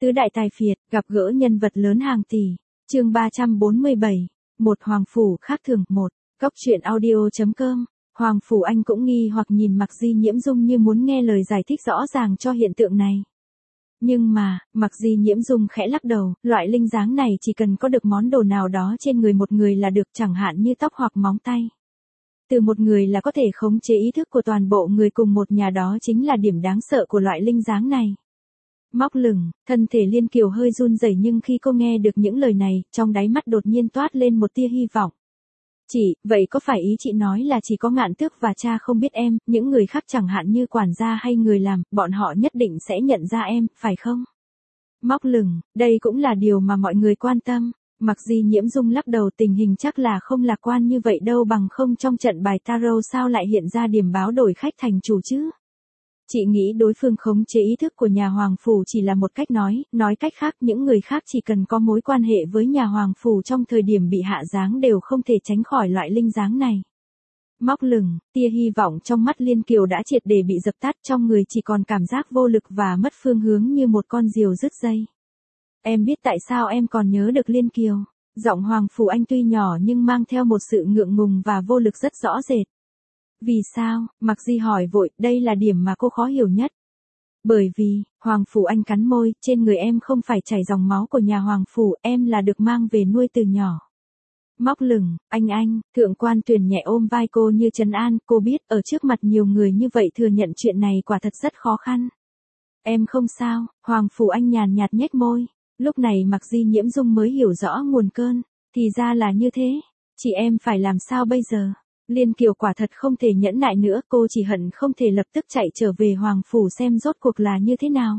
Tứ đại tài phiệt, gặp gỡ nhân vật lớn hàng tỷ. Chương 347. Một hoàng phủ khác thường. Một. Cốc truyện audio.com. Hoàng phủ Anh cũng nghi hoặc nhìn Mạc Di Nhiễm Dung như muốn nghe lời giải thích rõ ràng cho hiện tượng này. Nhưng mà, Mạc Di Nhiễm Dung khẽ lắc đầu, loại linh dáng này chỉ cần có được món đồ nào đó trên người một người là được, chẳng hạn như tóc hoặc móng tay. Từ một người là có thể khống chế ý thức của toàn bộ người cùng một nhà, đó chính là điểm đáng sợ của loại linh dáng này. Móc lửng, thân thể Liên Kiều hơi run rẩy, nhưng khi cô nghe được những lời này, trong đáy mắt đột nhiên toát lên một tia hy vọng. Chị, vậy có phải ý chị nói là chỉ có Ngạn Tước và cha không biết em, những người khác chẳng hạn như quản gia hay người làm, bọn họ nhất định sẽ nhận ra em, phải không? Móc lửng, đây cũng là điều mà mọi người quan tâm. Mạc Di Nhiễm Dung lắc đầu, tình hình chắc là không lạc quan như vậy đâu, bằng không trong trận bài tarot sao lại hiện ra điểm báo đổi khách thành chủ chứ? Chị nghĩ đối phương khống chế ý thức của nhà hoàng phủ chỉ là một cách nói cách khác những người khác chỉ cần có mối quan hệ với nhà hoàng phủ trong thời điểm bị hạ giáng đều không thể tránh khỏi loại linh dáng này. Móc lửng, tia hy vọng trong mắt Liên Kiều đã triệt để bị dập tắt, trong người chỉ còn cảm giác vô lực và mất phương hướng như một con diều đứt dây. Em biết tại sao em còn nhớ được Liên Kiều? Giọng hoàng phủ Anh tuy nhỏ nhưng mang theo một sự ngượng ngùng và vô lực rất rõ rệt. Vì sao? Mạc Di hỏi vội, đây là điểm mà cô khó hiểu nhất. Bởi vì, hoàng phủ Anh cắn môi, trên người em không phải chảy dòng máu của nhà hoàng phủ, em là được mang về nuôi từ nhỏ. Móc lửng, anh, Thượng quan Tuyền nhẹ ôm vai cô như trấn an, cô biết ở trước mặt nhiều người như vậy thừa nhận chuyện này quả thật rất khó khăn. Em không sao, hoàng phủ Anh nhàn nhạt nhếch môi. Lúc này Mạc Di Nhiễm Dung mới hiểu rõ nguồn cơn, thì ra là như thế. Chị em phải làm sao bây giờ? Liên Kiều quả thật không thể nhẫn nại nữa, cô chỉ hận không thể lập tức chạy trở về hoàng phủ xem rốt cuộc là như thế nào.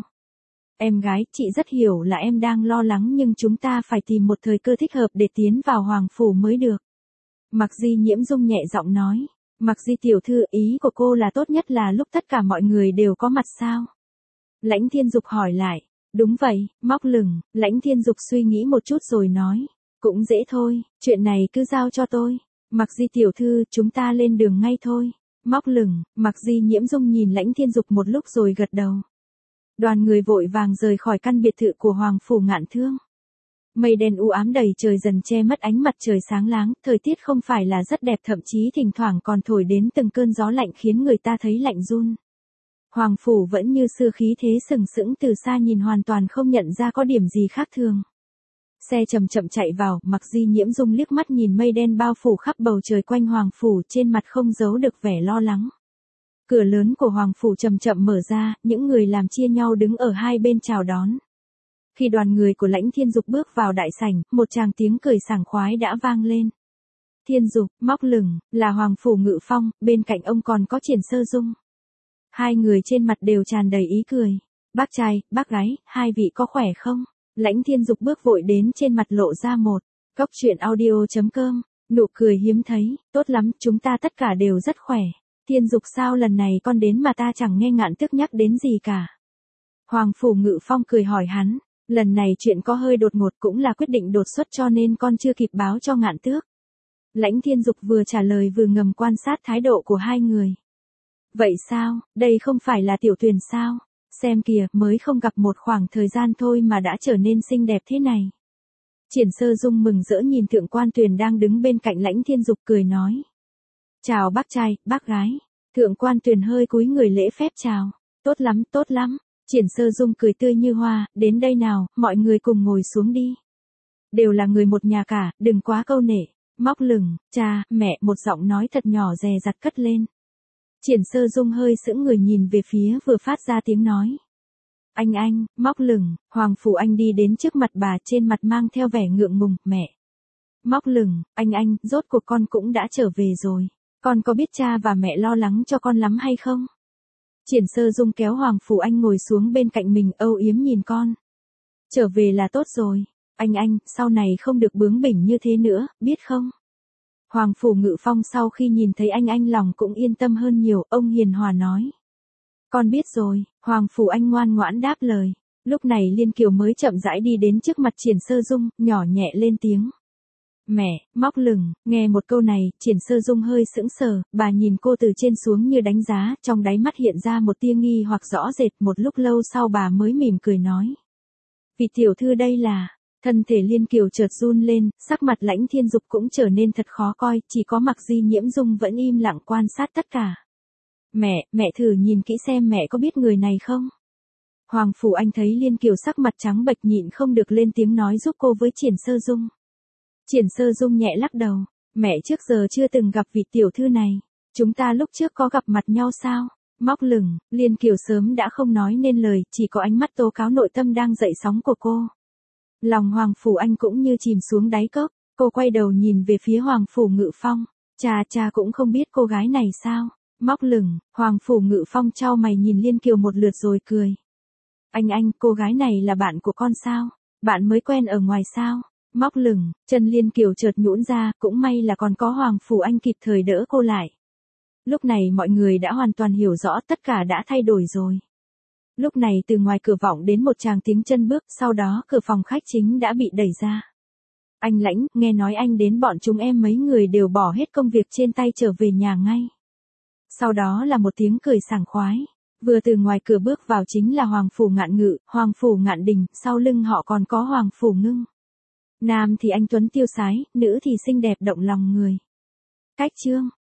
Em gái, chị rất hiểu là em đang lo lắng, nhưng chúng ta phải tìm một thời cơ thích hợp để tiến vào hoàng phủ mới được. Mạc Di Nhiễm Dung nhẹ giọng nói. Mạc Di tiểu thư, ý của cô là tốt nhất là lúc tất cả mọi người đều có mặt sao? Lãnh Thiên Dục hỏi lại. Đúng vậy, móc lửng, Lãnh Thiên Dục suy nghĩ một chút rồi nói. Cũng dễ thôi, chuyện này cứ giao cho tôi. Mạc Di tiểu thư, chúng ta lên đường ngay thôi. Móc lửng, Mạc Di Nhiễm Dung nhìn Lãnh Thiên Dục một lúc rồi gật đầu. Đoàn người vội vàng rời khỏi căn biệt thự của hoàng phủ Ngạn Thương. Mây đen u ám đầy trời dần che mất ánh mặt trời sáng láng, thời tiết không phải là rất đẹp, thậm chí thỉnh thoảng còn thổi đến từng cơn gió lạnh khiến người ta thấy lạnh run. Hoàng phủ vẫn như xưa, khí thế sừng sững, từ xa nhìn hoàn toàn không nhận ra có điểm gì khác thường. Xe chậm chậm chạy vào, Mạc Di Nhiễm Dung liếc mắt nhìn mây đen bao phủ khắp bầu trời quanh hoàng phủ, trên mặt không giấu được vẻ lo lắng. Cửa lớn của hoàng phủ chậm chậm mở ra, những người làm chia nhau đứng ở hai bên chào đón. Khi đoàn người của Lãnh Thiên Dục bước vào đại sảnh, một tràng tiếng cười sảng khoái đã vang lên. Thiên Dục, móc lửng, là hoàng phủ Ngự Phong, bên cạnh ông còn có Triển Sơ Dung. Hai người trên mặt đều tràn đầy ý cười. Bác trai, bác gái, hai vị có khỏe không? Lãnh Thiên Dục bước vội đến, trên mặt lộ ra một cốc truyện audio.com, nụ cười hiếm thấy. Tốt lắm, chúng ta tất cả đều rất khỏe. Thiên Dục, sao lần này con đến mà ta chẳng nghe Ngạn Tước nhắc đến gì cả? Hoàng phủ Ngự Phong cười hỏi hắn. Lần này chuyện có hơi đột ngột, cũng là quyết định đột xuất cho nên con chưa kịp báo cho Ngạn Tước. Lãnh Thiên Dục vừa trả lời vừa ngầm quan sát thái độ của hai người. Vậy sao, đây không phải là Tiểu Tuyền sao? Xem kìa, mới không gặp một khoảng thời gian thôi mà đã trở nên xinh đẹp thế này. Triển Sơ Dung mừng rỡ nhìn Thượng quan Tuyền đang đứng bên cạnh Lãnh Thiên Dục, cười nói. Chào bác trai, bác gái. Thượng quan Tuyền hơi cúi người lễ phép chào. Tốt lắm, tốt lắm. Triển Sơ Dung cười tươi như hoa, đến đây nào, mọi người cùng ngồi xuống đi. Đều là người một nhà cả, đừng quá câu nệ. Móc lửng, cha, mẹ, một giọng nói thật nhỏ dè dặt cất lên. Triển Sơ Dung hơi sững người nhìn về phía vừa phát ra tiếng nói. Anh, móc lửng, hoàng phủ Anh đi đến trước mặt bà, trên mặt mang theo vẻ ngượng ngùng. Mẹ. Móc lửng, anh, rốt cuộc con cũng đã trở về rồi. Con có biết cha và mẹ lo lắng cho con lắm hay không? Triển Sơ Dung kéo hoàng phủ Anh ngồi xuống bên cạnh mình, âu yếm nhìn con. Trở về là tốt rồi. Anh, sau này không được bướng bỉnh như thế nữa, biết không? Hoàng phủ Ngự Phong sau khi nhìn thấy anh lòng cũng yên tâm hơn nhiều, ông hiền hòa nói. Con biết rồi, hoàng phủ Anh ngoan ngoãn đáp lời. Lúc này Liên Kiều mới chậm rãi đi đến trước mặt Triển Sơ Dung, nhỏ nhẹ lên tiếng. Mẹ, móc lửng, nghe một câu này, Triển Sơ Dung hơi sững sờ, bà nhìn cô từ trên xuống như đánh giá, trong đáy mắt hiện ra một tia nghi hoặc rõ rệt, một lúc lâu sau bà mới mỉm cười nói. Vị tiểu thư đây là, thân thể Liên Kiều chợt run lên, sắc mặt Lãnh Thiên Dục cũng trở nên thật khó coi, chỉ có Mạc Di Nhiễm Dung vẫn im lặng quan sát tất cả. Mẹ thử nhìn kỹ xem mẹ có biết người này không? Hoàng Phủ Anh thấy Liên Kiều sắc mặt trắng bệch nhịn không được lên tiếng nói giúp cô với Triển Sơ Dung. Triển Sơ Dung nhẹ lắc đầu, mẹ trước giờ chưa từng gặp vị tiểu thư này, chúng ta lúc trước có gặp mặt nhau sao? Móc lửng, Liên Kiều sớm đã không nói nên lời, chỉ có ánh mắt tố cáo nội tâm đang dậy sóng của cô. Lòng Hoàng Phủ Anh cũng như chìm xuống đáy cốc, cô quay đầu nhìn về phía Hoàng Phủ Ngự Phong, cha cũng không biết cô gái này sao? Móc lửng, Hoàng Phủ Ngự Phong chau mày nhìn Liên Kiều một lượt rồi cười. Anh, cô gái này là bạn của con sao? Bạn mới quen ở ngoài sao? Móc lửng, chân Liên Kiều chợt nhũn ra, cũng may là còn có Hoàng Phủ Anh kịp thời đỡ cô lại. Lúc này mọi người đã hoàn toàn hiểu rõ tất cả đã thay đổi rồi. Lúc này từ ngoài cửa vọng đến một tràng tiếng chân bước, sau đó cửa phòng khách chính đã bị đẩy ra. Anh Lãnh, nghe nói anh đến bọn chúng em mấy người đều bỏ hết công việc trên tay trở về nhà ngay. Sau đó là một tiếng cười sảng khoái. Vừa từ ngoài cửa bước vào chính là Hoàng Phủ Ngạn Ngự, Hoàng Phủ Ngạn Đình, sau lưng họ còn có Hoàng Phủ Ngưng. Nam thì anh tuấn tiêu sái, nữ thì xinh đẹp động lòng người. Cách chương